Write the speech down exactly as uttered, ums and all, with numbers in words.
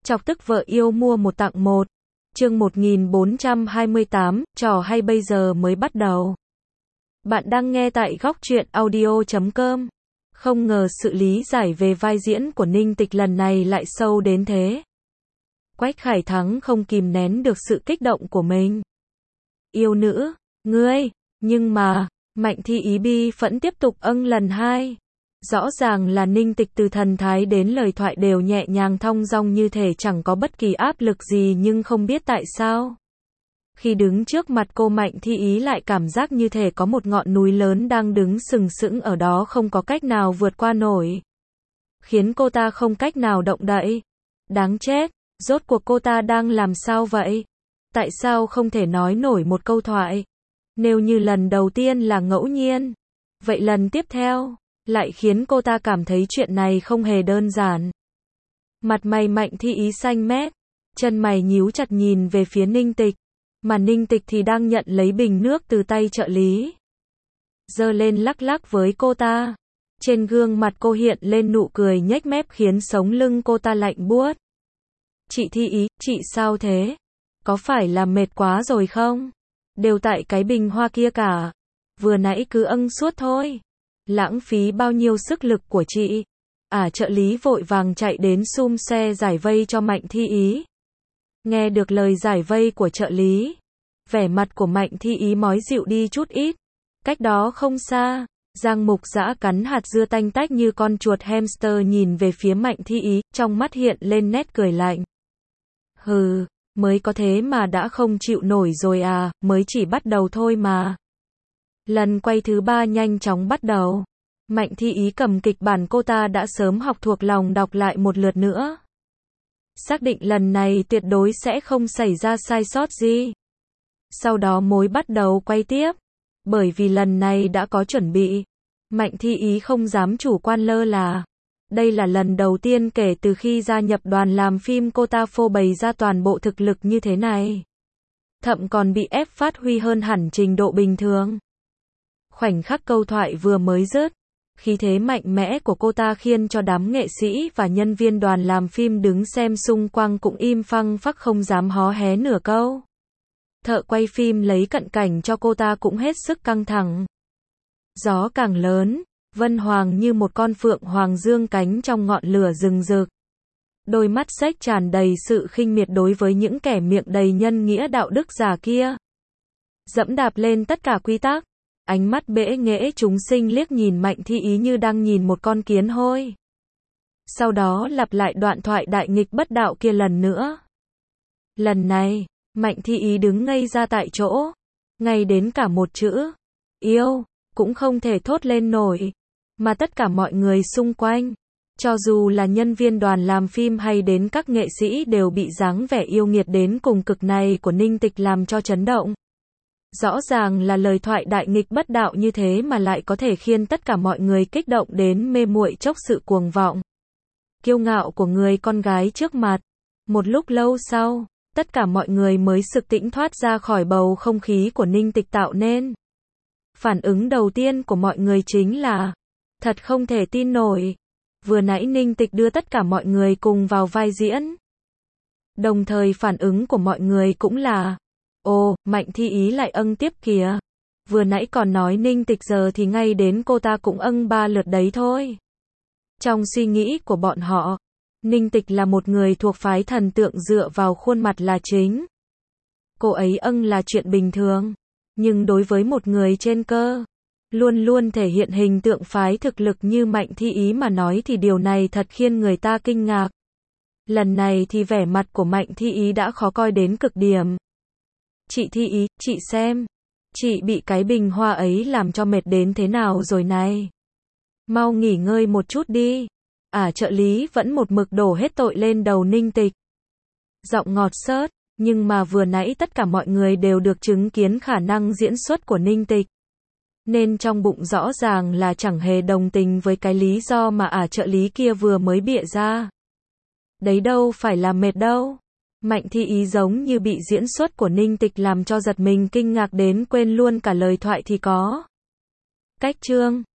Chọc tức vợ yêu mua một tặng một. Chương một nghìn bốn trăm hai mươi tám, trò hay bây giờ mới bắt đầu. Bạn đang nghe tại góc truyện audio chấm com. Không ngờ sự lý giải về vai diễn của Ninh Tịch lần này lại sâu đến thế. Quách Khải Thắng không kìm nén được sự kích động của mình. Yêu nữ, ngươi, nhưng mà, Mạnh Thi Ý bi phẫn tiếp tục âng lần hai. Rõ ràng là Ninh Tịch từ thần thái đến lời thoại đều nhẹ nhàng thong dong như thể chẳng có bất kỳ áp lực gì, nhưng không biết tại sao. Khi đứng trước mặt cô, Mạnh Thi Ý lại cảm giác như thể có một ngọn núi lớn đang đứng sừng sững ở đó, không có cách nào vượt qua nổi. Khiến cô ta không cách nào động đậy. Đáng chết, rốt cuộc cô ta đang làm sao vậy? Tại sao không thể nói nổi một câu thoại? Nếu như lần đầu tiên là ngẫu nhiên, vậy lần tiếp theo lại khiến cô ta cảm thấy chuyện này không hề đơn giản. Mặt mày Mạnh Thi Ý xanh mét, chân mày nhíu chặt nhìn về phía Ninh Tịch, mà Ninh Tịch thì đang nhận lấy bình nước từ tay trợ lý. Giơ lên lắc lắc với cô ta. Trên gương mặt cô hiện lên nụ cười nhếch mép khiến sống lưng cô ta lạnh buốt. Chị Thi Ý, chị sao thế? Có phải là mệt quá rồi không? Đều tại cái bình hoa kia cả. Vừa nãy cứ âng suốt thôi. Lãng phí bao nhiêu sức lực của chị. À, trợ lý vội vàng chạy đến xum xe giải vây cho Mạnh Thi Ý. Nghe được lời giải vây của trợ lý, vẻ mặt của Mạnh Thi Ý mói dịu đi chút ít. Cách đó không xa, Giang Mục Dã cắn hạt dưa tanh tách như con chuột hamster nhìn về phía Mạnh Thi Ý, trong mắt hiện lên nét cười lạnh. Hừ, mới có thế mà đã không chịu nổi rồi à, mới chỉ bắt đầu thôi mà. Lần quay thứ ba nhanh chóng bắt đầu. Mạnh Thi Ý cầm kịch bản cô ta đã sớm học thuộc lòng đọc lại một lượt nữa. Xác định lần này tuyệt đối sẽ không xảy ra sai sót gì. Sau đó mới bắt đầu quay tiếp. Bởi vì lần này đã có chuẩn bị, Mạnh Thi Ý không dám chủ quan lơ là. Đây là lần đầu tiên kể từ khi gia nhập đoàn làm phim cô ta phô bày ra toàn bộ thực lực như thế này. Thậm còn bị ép phát huy hơn hẳn trình độ bình thường. Khoảnh khắc câu thoại vừa mới dứt, khí thế mạnh mẽ của cô ta khiến cho đám nghệ sĩ và nhân viên đoàn làm phim đứng xem xung quanh cũng im phăng phắc không dám hó hé nửa câu. Thợ quay phim lấy cận cảnh cho cô ta cũng hết sức căng thẳng. Gió càng lớn, Vân Hoàng như một con phượng hoàng dương cánh trong ngọn lửa rừng rực. Đôi mắt xếch tràn đầy sự khinh miệt đối với những kẻ miệng đầy nhân nghĩa đạo đức giả kia. Dẫm đạp lên tất cả quy tắc. Ánh mắt bẽ nghễ chúng sinh liếc nhìn Mạnh Thi Ý như đang nhìn một con kiến hôi. Sau đó lặp lại đoạn thoại đại nghịch bất đạo kia lần nữa. Lần này, Mạnh Thi Ý đứng ngây ra tại chỗ. Ngay đến cả một chữ yêu cũng không thể thốt lên nổi. Mà tất cả mọi người xung quanh, cho dù là nhân viên đoàn làm phim hay đến các nghệ sĩ, đều bị dáng vẻ yêu nghiệt đến cùng cực này của Ninh Tịch làm cho chấn động. Rõ ràng là lời thoại đại nghịch bất đạo như thế mà lại có thể khiến tất cả mọi người kích động đến mê muội chốc sự cuồng vọng, kiêu ngạo của người con gái trước mặt. Một lúc lâu sau, tất cả mọi người mới sực tỉnh thoát ra khỏi bầu không khí của Ninh Tịch tạo nên. Phản ứng đầu tiên của mọi người chính là thật không thể tin nổi. Vừa nãy Ninh Tịch đưa tất cả mọi người cùng vào vai diễn. Đồng thời phản ứng của mọi người cũng là ồ, Mạnh Thi Ý lại âng tiếp kìa. Vừa nãy còn nói Ninh Tịch, giờ thì ngay đến cô ta cũng âng ba lượt đấy thôi. Trong suy nghĩ của bọn họ, Ninh Tịch là một người thuộc phái thần tượng dựa vào khuôn mặt là chính. Cô ấy âng là chuyện bình thường. Nhưng đối với một người trên cơ, luôn luôn thể hiện hình tượng phái thực lực như Mạnh Thi Ý mà nói thì điều này thật khiến người ta kinh ngạc. Lần này thì vẻ mặt của Mạnh Thi Ý đã khó coi đến cực điểm. Chị Thi Ý, chị xem. Chị bị cái bình hoa ấy làm cho mệt đến thế nào rồi này. Mau nghỉ ngơi một chút đi. À, trợ lý vẫn một mực đổ hết tội lên đầu Ninh Tịch. Giọng ngọt xớt, nhưng mà vừa nãy tất cả mọi người đều được chứng kiến khả năng diễn xuất của Ninh Tịch. Nên trong bụng rõ ràng là chẳng hề đồng tình với cái lý do mà ả trợ lý kia vừa mới bịa ra. Đấy đâu phải là mệt đâu. Mạnh Thi Ý giống như bị diễn xuất của Ninh Tịch làm cho giật mình kinh ngạc đến quên luôn cả lời thoại thì có. Cách chương